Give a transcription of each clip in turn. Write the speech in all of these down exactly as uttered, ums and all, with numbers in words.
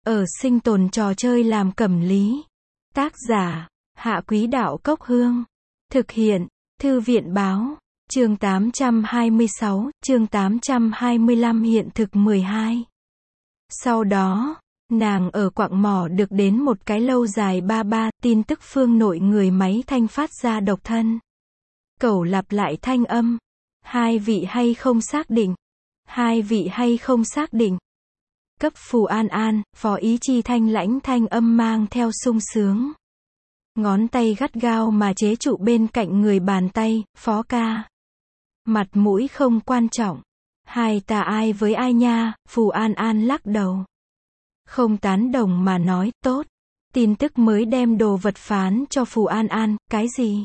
ở sinh tồn trò chơi làm cẩm lý. Tác giả, Hạ Quý Đạo Cốc Hương. Thực hiện, Thư viện Báo. Chương tám trăm hai mươi sáu, chương tám trăm hai mươi lăm hiện thực mười hai. Sau đó, nàng ở quặng mỏ được đến một cái lâu dài ba ba, tin tức phương nội người máy thanh phát ra độc thân. Cẩu lặp lại thanh âm. Hai vị hay không xác định? Hai vị hay không xác định? Cấp Phù An An, phó ý chi thanh lãnh thanh âm mang theo sung sướng. Ngón tay gắt gao mà chế trụ bên cạnh người bàn tay, phó ca. Mặt mũi không quan trọng. Hai ta ai với ai nha, Phù An An lắc đầu. Không tán đồng mà nói, tốt. Tin tức mới đem đồ vật phán cho Phù An An, cái gì?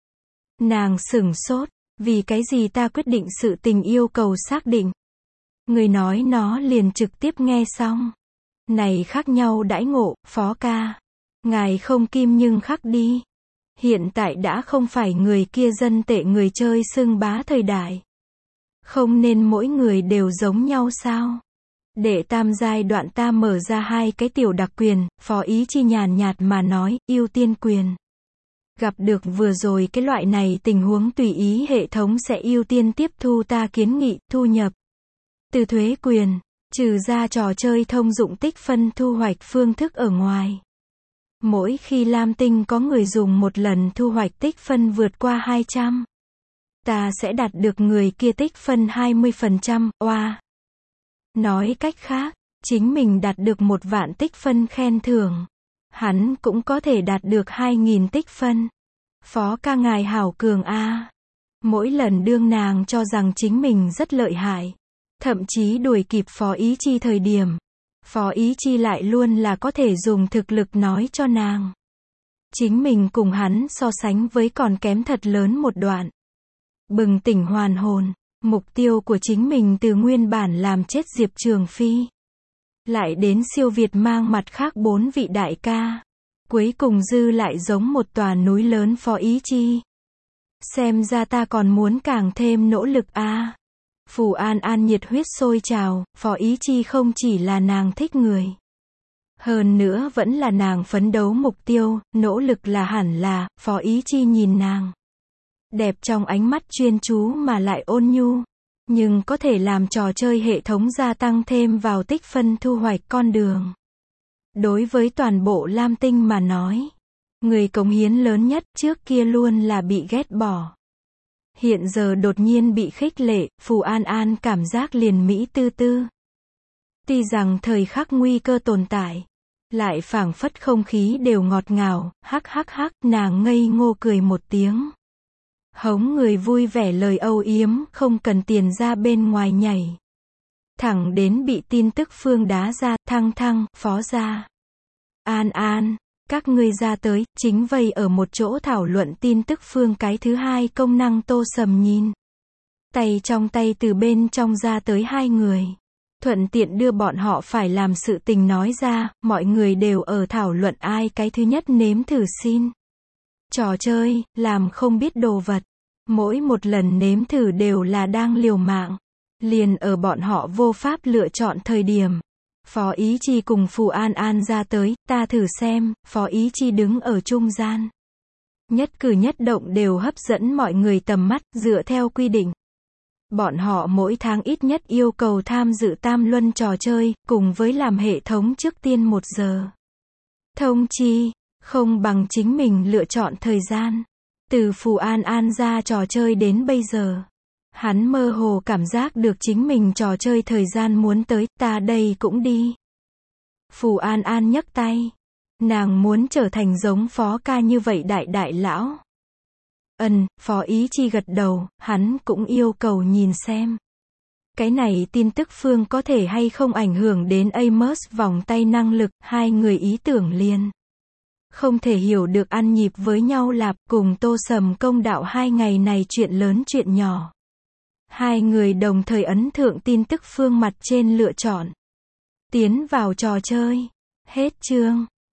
Nàng sửng sốt, vì cái gì ta quyết định sự tình yêu cầu xác định. Người nói nó liền trực tiếp nghe xong. Này khác nhau đãi ngộ, phó ca. Ngài không kim nhưng khắc đi. Hiện tại đã không phải người kia dân tệ người chơi xưng bá thời đại. Không nên mỗi người đều giống nhau sao? Để tam giai đoạn ta mở ra hai cái tiểu đặc quyền, phó ý chi nhàn nhạt mà nói, ưu tiên quyền. Gặp được vừa rồi cái loại này tình huống tùy ý hệ thống sẽ ưu tiên tiếp thu ta kiến nghị, thu nhập. Từ thuế quyền, trừ ra trò chơi thông dụng tích phân thu hoạch phương thức ở ngoài. Mỗi khi Lam Tinh có người dùng một lần thu hoạch tích phân vượt qua hai trăm, ta sẽ đạt được người kia tích phân hai mươi phần trăm, oa. Nói cách khác, chính mình đạt được một vạn tích phân khen thưởng. Hắn cũng có thể đạt được hai nghìn tích phân. Phó ca ngài hảo cường a. Mỗi lần đương nàng cho rằng chính mình rất lợi hại. Thậm chí đuổi kịp phó ý chi thời điểm. Phó ý chi lại luôn là có thể dùng thực lực nói cho nàng. Chính mình cùng hắn so sánh với còn kém thật lớn một đoạn. Bừng tỉnh hoàn hồn. Mục tiêu của chính mình từ nguyên bản làm chết Diệp Trường Phi. Lại đến siêu việt mang mặt khác bốn vị đại ca. Cuối cùng dư lại giống một tòa núi lớn phó ý chi. Xem ra ta còn muốn càng thêm nỗ lực a. À. Phù An An nhiệt huyết sôi trào, phó ý chi không chỉ là nàng thích người. Hơn nữa vẫn là nàng phấn đấu mục tiêu, nỗ lực là hẳn là, phó ý chi nhìn nàng. Đẹp trong ánh mắt chuyên chú mà lại ôn nhu. Nhưng có thể làm trò chơi hệ thống gia tăng thêm vào tích phân thu hoạch con đường. Đối với toàn bộ Lam Tinh mà nói, người cống hiến lớn nhất trước kia luôn là bị ghét bỏ. Hiện giờ đột nhiên bị khích lệ, Phù An An cảm giác liền mỹ tư tư. Tuy rằng thời khắc nguy cơ tồn tại, lại phảng phất không khí đều ngọt ngào, hắc hắc hắc, nàng ngây ngô cười một tiếng. Hống người vui vẻ lời âu yếm, không cần tiền ra bên ngoài nhảy. Thẳng đến bị tin tức phương đá ra, thăng thăng, phó ra. An An, các ngươi ra tới, chính vây ở một chỗ thảo luận tin tức phương cái thứ hai công năng Tô Sầm nhìn. Tay trong tay từ bên trong ra tới hai người. Thuận tiện đưa bọn họ phải làm sự tình nói ra, mọi người đều ở thảo luận ai cái thứ nhất nếm thử xin. Trò chơi, làm không biết đồ vật. Mỗi một lần nếm thử đều là đang liều mạng. Liền ở bọn họ vô pháp lựa chọn thời điểm. Phó ý chi cùng Phù An An ra tới, ta thử xem, phó ý chi đứng ở trung gian. Nhất cử nhất động đều hấp dẫn mọi người tầm mắt, dựa theo quy định. Bọn họ mỗi tháng ít nhất yêu cầu tham dự tam luân trò chơi, cùng với làm hệ thống trước tiên một giờ. Thông chi, không bằng chính mình lựa chọn thời gian. Từ Phù An An ra trò chơi đến bây giờ. Hắn mơ hồ cảm giác được chính mình trò chơi thời gian muốn tới, ta đây cũng đi. Phù An An nhấc tay. Nàng muốn trở thành giống phó ca như vậy đại đại lão. Ân, phó ý chi gật đầu, hắn cũng yêu cầu nhìn xem. Cái này tin tức phương có thể hay không ảnh hưởng đến Amos vòng tay năng lực, hai người ý tưởng liền. Không thể hiểu được ăn nhịp với nhau lạp, cùng Tô Sầm công đạo hai ngày này chuyện lớn chuyện nhỏ. Hai người đồng thời ấn thượng tin tức phương mặt trên lựa chọn. Tiến vào trò chơi. Hết chương.